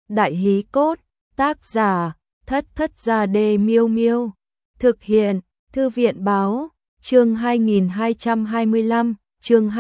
Đại hí cốt, tác giả, Thất Thất Gia Đê Miêu Miêu. Thực hiện, Thư viện báo, chương 2225, chương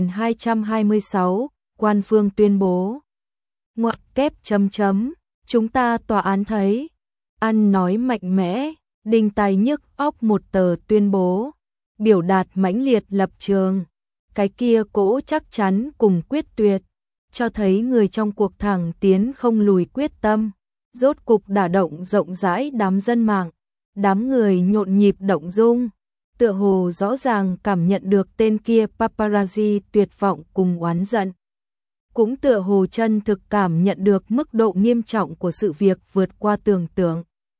2226, Quan Phương tuyên bố. Ngoặc kép chấm chấm, chúng ta tòa án thấy, ăn nói mạnh mẽ, đinh tai nhức óc một tờ tuyên bố, biểu đạt mãnh liệt lập trường. Cái kia cỗ chắc chắn cùng quyết tuyệt, cho thấy người trong cuộc thẳng tiến không lùi quyết tâm, rốt cục đả động rộng rãi đám dân mạng, đám người nhộn nhịp động dung, tựa hồ rõ ràng cảm nhận được tên kia paparazzi tuyệt vọng cùng oán giận. Cũng tựa hồ chân thực cảm nhận được mức độ nghiêm trọng của sự việc vượt qua tưởng tượng.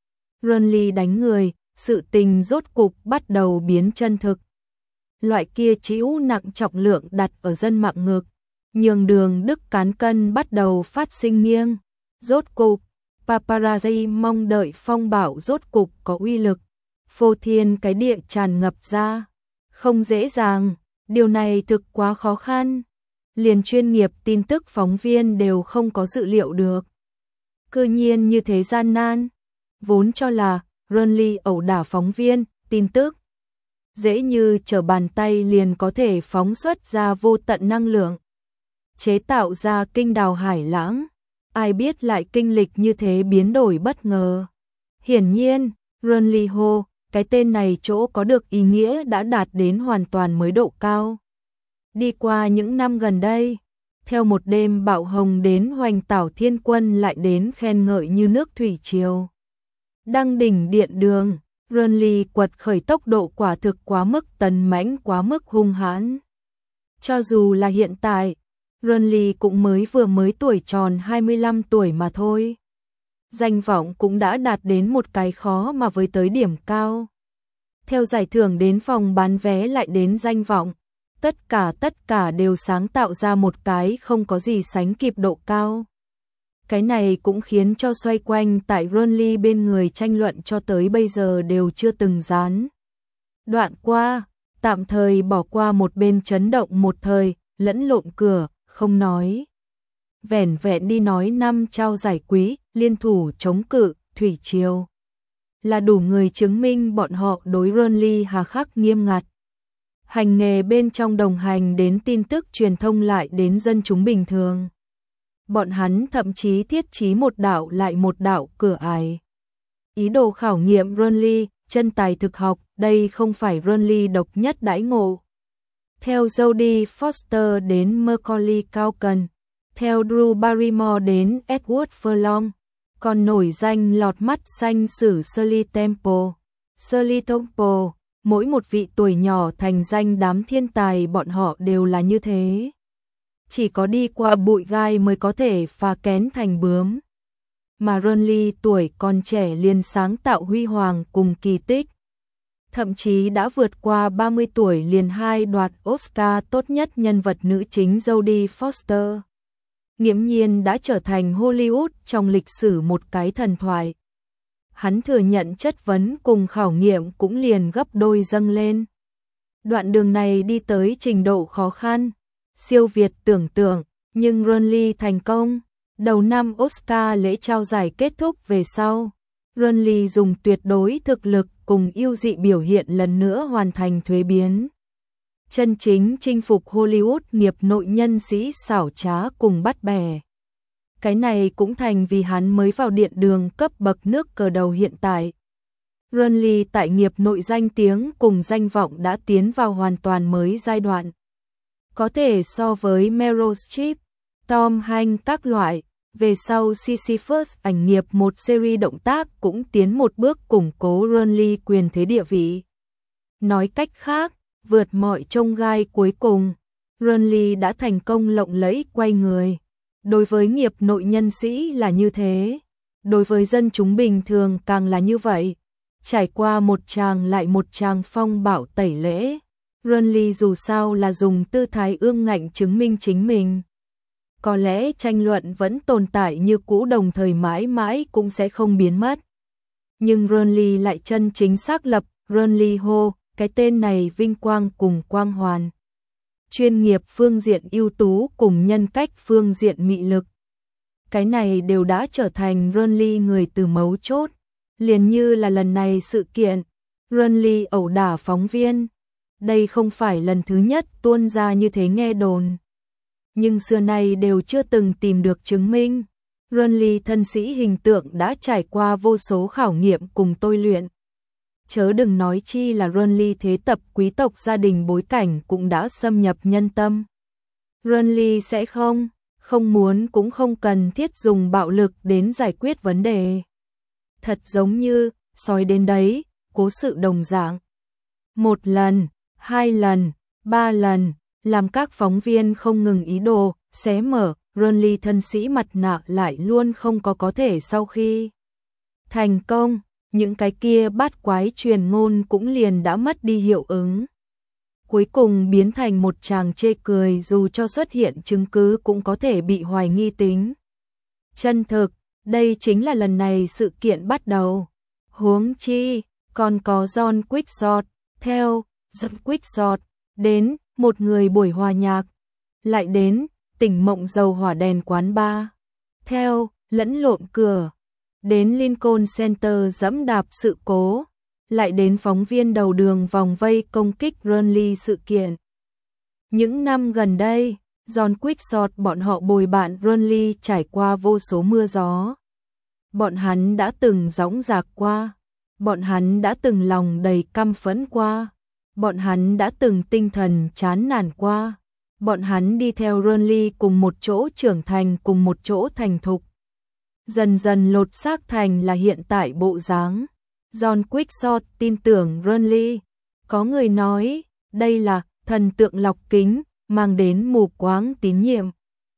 Runly đánh người, sự tình rốt cục bắt đầu biến chân thực. Loại kia trĩu nặng trọng lượng đặt ở dân mạng ngực, nhường đường đức cán cân bắt đầu phát sinh nghiêng. Rốt cục, paparazzi mong đợi phong bạo rốt cục có uy lực, phô thiên cái địa tràn ngập ra. Không dễ dàng, điều này thực quá khó khăn. Liền chuyên nghiệp tin tức phóng viên đều không có dự liệu được. Cư nhiên như thế gian nan, vốn cho là Runly ẩu đả phóng viên, tin tức dễ như trở bàn tay liền có thể phóng xuất ra vô tận năng lượng, chế tạo ra kinh đào hải lãng. Ai biết lại kinh lịch như thế biến đổi bất ngờ. Hiển nhiên, Runly Ho, cái tên này chỗ có được ý nghĩa đã đạt đến hoàn toàn mới độ cao. Đi qua những năm gần đây, theo một đêm bạo hồng đến hoành tảo thiên quân lại đến khen ngợi như nước thủy triều. Đăng đỉnh điện đường, Runly quật khởi tốc độ quả thực quá mức tấn mãnh, quá mức hung hãn. Cho dù là hiện tại, Runly cũng mới tuổi tròn 25 tuổi mà thôi. Danh vọng cũng đã đạt đến một cái khó mà với tới điểm cao. Theo giải thưởng đến phòng bán vé lại đến danh vọng, tất cả đều sáng tạo ra một cái không có gì sánh kịp độ cao. Cái này cũng khiến cho xoay quanh tại Runly bên người tranh luận cho tới bây giờ đều chưa từng gián đoạn qua, tạm thời bỏ qua một bên chấn động một thời, lẫn lộn cửa, không nói. Vẻn vẹn đi nói năm trao giải quý, liên thủ chống cự, thủy triều. Là đủ người chứng minh bọn họ đối Runly hà khắc nghiêm ngặt. Hành nghề bên trong đồng hành đến tin tức truyền thông lại đến dân chúng bình thường. Bọn hắn thậm chí thiết trí một đạo lại một đạo cửa ải. Ý đồ khảo nghiệm Runly, chân tài thực học, đây không phải Runly độc nhất đãi ngộ. Theo Jodie Foster đến Macaulay Culkin, theo Drew Barrymore đến Edward Furlong, còn nổi danh lọt mắt xanh sử Shirley Temple. Shirley Temple, mỗi một vị tuổi nhỏ thành danh đám thiên tài bọn họ đều là như thế. Chỉ có đi qua bụi gai mới có thể phá kén thành bướm. Mà Runly tuổi còn trẻ liền sáng tạo huy hoàng cùng kỳ tích. Thậm chí đã vượt qua 30 tuổi liền 2 đoạt Oscar tốt nhất nhân vật nữ chính Jodie Foster. Nghiễm nhiên đã trở thành Hollywood trong lịch sử một cái thần thoại. Hắn thừa nhận chất vấn cùng khảo nghiệm cũng liền gấp đôi dâng lên. Đoạn đường này đi tới trình độ khó khăn, siêu việt tưởng tượng, nhưng Runly thành công. Đầu năm Oscar lễ trao giải kết thúc về sau, Runly dùng tuyệt đối thực lực cùng ưu dị biểu hiện lần nữa hoàn thành thuế biến. Chân chính chinh phục Hollywood nghiệp nội nhân sĩ xảo trá cùng bắt bẻ. Cái này cũng thành vì hắn mới vào điện đường cấp bậc nước cờ đầu hiện tại. Runly tại nghiệp nội danh tiếng cùng danh vọng đã tiến vào hoàn toàn mới giai đoạn. Có thể so với Meryl Streep, Tom Hanks các loại, về sau Sisyphus ảnh nghiệp một series động tác cũng tiến một bước củng cố Runly quyền thế địa vị. Nói cách khác, vượt mọi chông gai cuối cùng, Runly đã thành công lộng lẫy quay người. Đối với nghiệp nội nhân sĩ là như thế, đối với dân chúng bình thường càng là như vậy. Trải qua một tràng lại một tràng phong bạo tẩy lễ, Runly dù sao là dùng tư thái ương ngạnh chứng minh chính mình. Có lẽ tranh luận vẫn tồn tại như cũ, đồng thời mãi mãi cũng sẽ không biến mất. Nhưng Runly lại chân chính xác lập Runly Ho, cái tên này vinh quang cùng quang hoàn. Chuyên nghiệp phương diện ưu tú cùng nhân cách phương diện mị lực. cái này đều đã trở thành Renly người từ mấu chốt. Liền như là lần này sự kiện, Renly ẩu đả phóng viên. Đây không phải lần thứ nhất tuôn ra như thế nghe đồn. Nhưng xưa nay đều chưa từng tìm được chứng minh. Renly thân sĩ hình tượng đã trải qua vô số khảo nghiệm cùng tôi luyện. Chớ đừng nói chi là Renly thế tập quý tộc gia đình bối cảnh cũng đã xâm nhập nhân tâm. Renly sẽ không muốn cũng không cần thiết dùng bạo lực đến giải quyết vấn đề. Thật giống như, sói đến đấy, cố sự đồng dạng. 1 lần, 2 lần, 3 lần, làm các phóng viên không ngừng ý đồ, xé mở, Renly thân sĩ mặt nạ lại luôn không có thể sau khi thành công, những cái kia bát quái truyền ngôn cũng liền đã mất đi hiệu ứng. Cuối cùng biến thành một tràng chê cười dù cho xuất hiện chứng cứ cũng có thể bị hoài nghi tính chân thực, đây chính là lần này sự kiện bắt đầu. Huống chi, còn có John Quixote, theo John Quixote, đến một người buổi hòa nhạc, lại đến tỉnh mộng dầu hỏa đèn quán bar, theo lẫn lộn cửa, đến Lincoln Center dẫm đạp sự cố, lại đến phóng viên đầu đường vòng vây công kích Renly sự kiện. Những năm gần đây, John Quixote bọn họ bồi bạn Renly trải qua vô số mưa gió. Bọn hắn đã từng dõng dạc qua, bọn hắn đã từng lòng đầy căm phẫn qua, bọn hắn đã từng tinh thần chán nản qua, bọn hắn đi theo Renly cùng một chỗ trưởng thành, cùng một chỗ thành thục. Dần dần lột xác thành là hiện tại bộ dáng. John Quixote tin tưởng Renly. Có người nói, đây là thần tượng lọc kính, mang đến mù quáng tín nhiệm.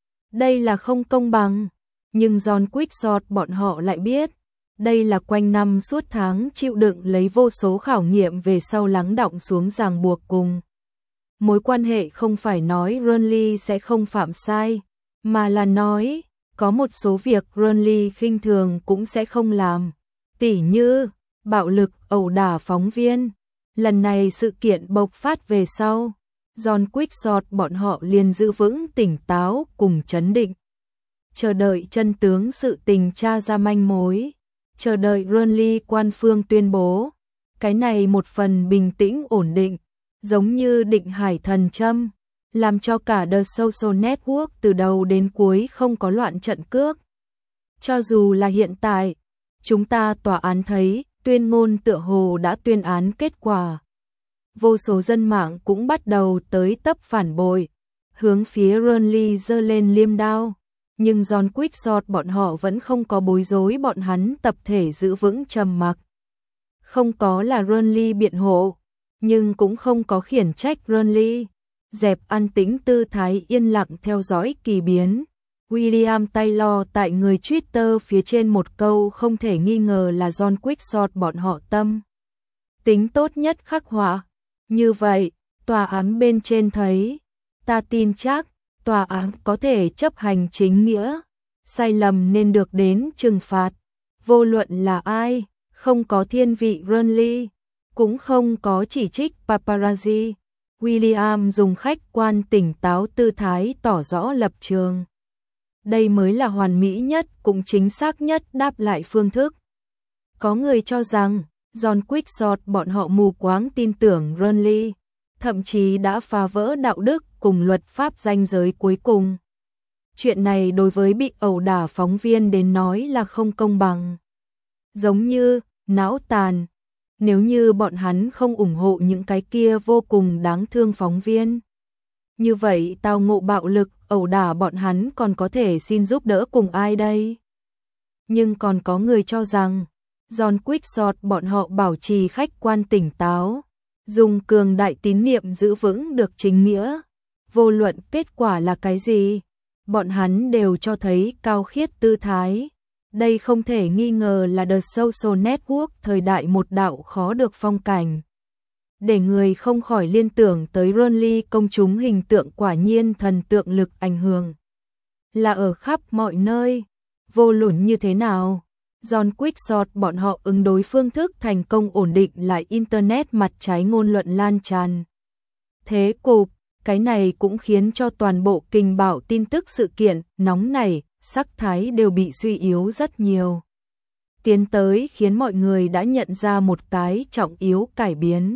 Đây là không công bằng. Nhưng John Quixote bọn họ lại biết, đây là quanh năm suốt tháng chịu đựng lấy vô số khảo nghiệm về sau lắng đọng xuống ràng buộc cùng. Mối quan hệ không phải nói Renly sẽ không phạm sai, mà là nói, có một số việc Renly khinh thường cũng sẽ không làm. Tỉ như bạo lực ẩu đả phóng viên. Lần này sự kiện bộc phát về sau, John Quixote bọn họ liền giữ vững tỉnh táo cùng trấn định. Chờ đợi chân tướng sự tình tra ra manh mối. Chờ đợi Renly quan phương tuyên bố. Cái này một phần bình tĩnh ổn định, giống như định hải thần châm, làm cho cả The Social Network từ đầu đến cuối không có loạn trận cước. Cho dù là hiện tại, chúng ta tòa án thấy, tuyên ngôn tựa hồ đã tuyên án kết quả. Vô số dân mạng cũng bắt đầu tới tấp phản bội, hướng phía Renly giơ lên liêm đao. Nhưng John Quixote bọn họ vẫn không có bối rối, bọn hắn tập thể giữ vững trầm mặc. Không có là Renly biện hộ, nhưng cũng không có khiển trách Renly. Dẹp an tĩnh tư thái yên lặng theo dõi kỳ biến. William Taylor tại người Twitter phía trên một câu không thể nghi ngờ là John Quixote bọn họ tâm tính tốt nhất khắc họa. Như vậy, tòa án bên trên thấy, ta tin chắc, tòa án có thể chấp hành chính nghĩa, sai lầm nên được đến trừng phạt. Vô luận là ai, không có thiên vị Renly, cũng không có chỉ trích paparazzi. William dùng khách quan tỉnh táo tư thái tỏ rõ lập trường. Đây mới là hoàn mỹ nhất cũng chính xác nhất đáp lại phương thức. Có người cho rằng, John Quixote bọn họ mù quáng tin tưởng Renly, thậm chí đã phá vỡ đạo đức cùng luật pháp ranh giới cuối cùng. Chuyện này đối với bị ẩu đả phóng viên đến nói là không công bằng. Giống như, não tàn. Nếu như bọn hắn không ủng hộ những cái kia vô cùng đáng thương phóng viên, như vậy tao ngộ bạo lực, ẩu đả bọn hắn còn có thể xin giúp đỡ cùng ai đây? Nhưng còn có người cho rằng, John Quixote bọn họ bảo trì khách quan tỉnh táo, dùng cường đại tín niệm giữ vững được chính nghĩa. Vô luận kết quả là cái gì, bọn hắn đều cho thấy cao khiết tư thái. Đây không thể nghi ngờ là The Social Network thời đại một đạo khó được phong cảnh. Để người không khỏi liên tưởng tới Renly công chúng hình tượng quả nhiên thần tượng lực ảnh hưởng. Là ở khắp mọi nơi, vô luận như thế nào. John Quixote bọn họ ứng đối phương thức thành công ổn định lại Internet mặt trái ngôn luận lan tràn. Thế cục, cái này cũng khiến cho toàn bộ kình bảo tin tức sự kiện nóng này sắc thái đều bị suy yếu rất nhiều. Tiến tới khiến mọi người đã nhận ra một cái trọng yếu cải biến.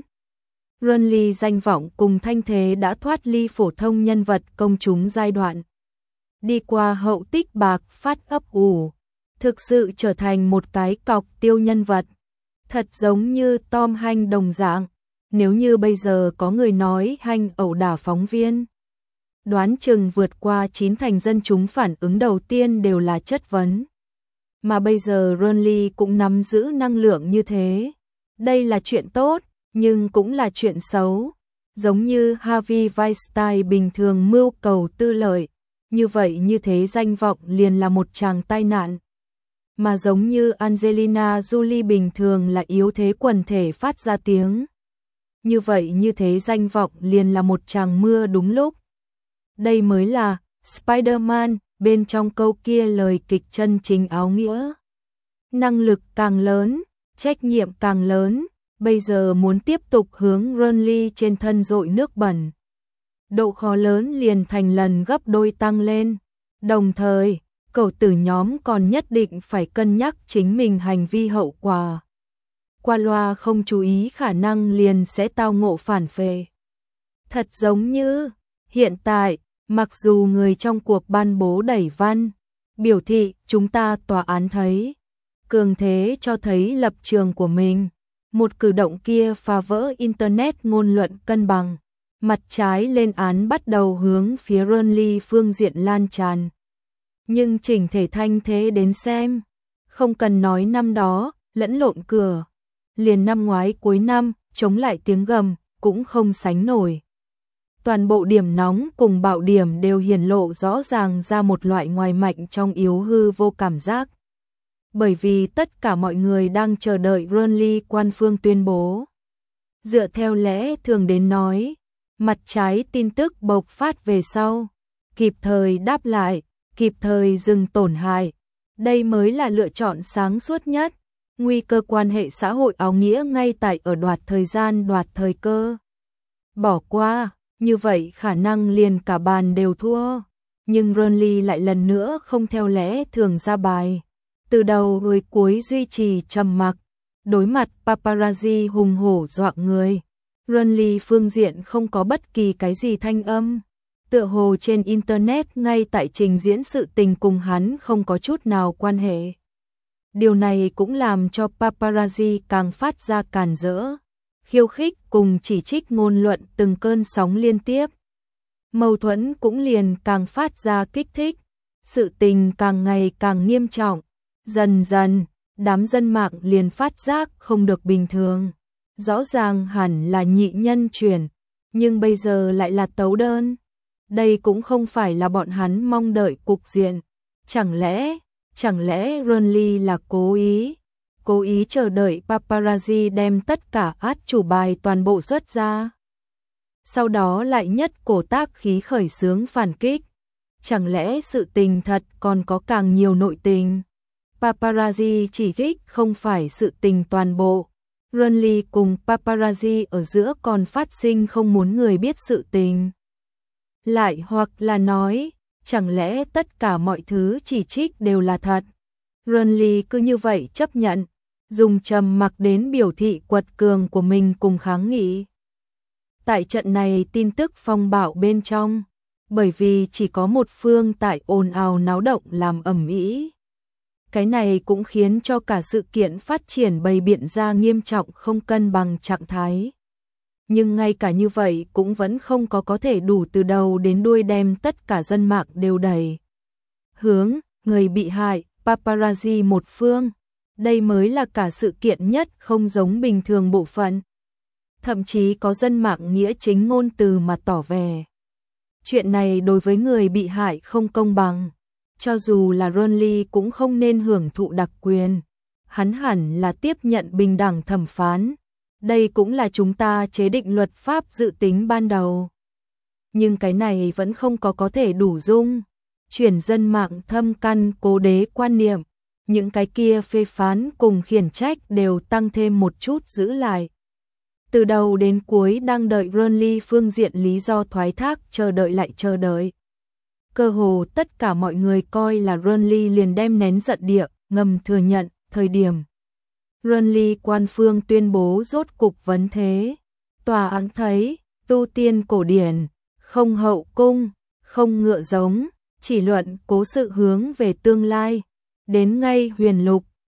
Renly danh vọng cùng thanh thế đã thoát ly phổ thông nhân vật công chúng giai đoạn. Đi qua hậu tích bạc phát ấp ủ, thực sự trở thành một cái cọc tiêu nhân vật. Thật giống như Tom Hanks đồng dạng, nếu như bây giờ có người nói Hanks ẩu đả phóng viên, đoán chừng vượt qua 9 thành dân chúng phản ứng đầu tiên đều là chất vấn. Mà bây giờ Renly cũng nắm giữ năng lượng như thế. Đây là chuyện tốt, nhưng cũng là chuyện xấu. Giống như Harvey Weinstein bình thường mưu cầu tư lợi, như vậy như thế danh vọng liền là một tràng tai nạn. Mà giống như Angelina Jolie bình thường là yếu thế quần thể phát ra tiếng, như vậy như thế danh vọng liền là một tràng mưa đúng lúc. Đây mới là Spider-Man, bên trong câu kia lời kịch chân chính áo nghĩa. Năng lực càng lớn, trách nhiệm càng lớn, bây giờ muốn tiếp tục hướng Renly trên thân dội nước bẩn. Độ khó lớn liền thành lần gấp đôi tăng lên. Đồng thời, cậu tử nhóm còn nhất định phải cân nhắc chính mình hành vi hậu quả. Qua loa không chú ý khả năng liền sẽ tao ngộ phản phệ. Thật giống như, hiện tại, mặc dù người trong cuộc ban bố đẩy văn, biểu thị chúng ta tòa án thấy, cường thế cho thấy lập trường của mình. Một cử động kia phá vỡ Internet ngôn luận cân bằng. Mặt trái lên án bắt đầu hướng phía Renly phương diện lan tràn. Nhưng chỉnh thể thanh thế đến xem, không cần nói năm đó, lẫn lộn cửa. Liền năm ngoái cuối năm, chống lại tiếng gầm, cũng không sánh nổi. Toàn bộ điểm nóng cùng bạo điểm đều hiển lộ rõ ràng ra một loại ngoài mạnh trong yếu hư vô cảm giác. Bởi vì tất cả mọi người đang chờ đợi Renly quan phương tuyên bố. Dựa theo lẽ thường đến nói, mặt trái tin tức bộc phát về sau, kịp thời đáp lại, kịp thời dừng tổn hại. Đây mới là lựa chọn sáng suốt nhất. Nguy cơ quan hệ xã hội áo nghĩa ngay tại ở đoạt thời gian đoạt thời cơ. Bỏ qua, như vậy khả năng liền cả bàn đều thua. Nhưng Renly lại lần nữa không theo lẽ thường ra bài. Từ đầu rồi cuối duy trì trầm mặc, đối mặt paparazzi hùng hổ dọa người. Renly phương diện không có bất kỳ cái gì thanh âm. Tựa hồ trên Internet ngay tại trình diễn sự tình cùng hắn không có chút nào quan hệ. Điều này cũng làm cho paparazzi càng phát ra càn rỡ, khiêu khích cùng chỉ trích ngôn luận từng cơn sóng liên tiếp. Mâu thuẫn cũng liền càng phát ra kích thích, sự tình càng ngày càng nghiêm trọng. Dần dần, đám dân mạng liền phát giác không được bình thường. Rõ ràng hẳn là nhị nhân chuyển, nhưng bây giờ lại là tấu đơn. Đây cũng không phải là bọn hắn mong đợi cục diện. Chẳng lẽ Renly là cố ý chờ đợi paparazzi đem tất cả át chủ bài toàn bộ xuất ra. Sau đó lại nhất cổ tác khí khởi xướng phản kích. Chẳng lẽ sự tình thật còn có càng nhiều nội tình? Paparazzi chỉ trích không phải sự tình toàn bộ. Renly cùng paparazzi ở giữa còn phát sinh không muốn người biết sự tình. Lại hoặc là nói, chẳng lẽ tất cả mọi thứ chỉ trích đều là thật? Renly cứ như vậy chấp nhận, dùng trầm mặc đến biểu thị quật cường của mình cùng kháng nghị. Tại trận này tin tức phong bạo bên trong, bởi vì chỉ có một phương tại ồn ào náo động làm ầm ĩ. Cái này cũng khiến cho cả sự kiện phát triển bày biện ra nghiêm trọng không cân bằng trạng thái. Nhưng ngay cả như vậy cũng vẫn không có thể đủ từ đầu đến đuôi đem tất cả dân mạng đều đẩy hướng người bị hại, paparazzi một phương. Đây mới là cả sự kiện nhất không giống bình thường bộ phận. Thậm chí có dân mạng nghĩa chính ngôn từ mà tỏ vẻ. Chuyện này đối với người bị hại không công bằng. Cho dù là Renly cũng không nên hưởng thụ đặc quyền. Hắn hẳn là tiếp nhận bình đẳng thẩm phán. Đây cũng là chúng ta chế định luật pháp dự tính ban đầu. Nhưng cái này vẫn không có thể đủ dung. Chuyển dân mạng thâm căn cố đế quan niệm. Những cái kia phê phán cùng khiển trách đều tăng thêm một chút giữ lại. Từ đầu đến cuối đang đợi Renly phương diện lý do thoái thác chờ đợi lại chờ đợi. Cơ hồ tất cả mọi người coi là Renly liền đem nén giận địa, ngầm thừa nhận, thời điểm Renly quan phương tuyên bố rốt cục vấn thế. Tòa án thấy, tu tiên cổ điển, không hậu cung, không ngựa giống, chỉ luận cố sự hướng về tương lai. Đến ngay huyền lục,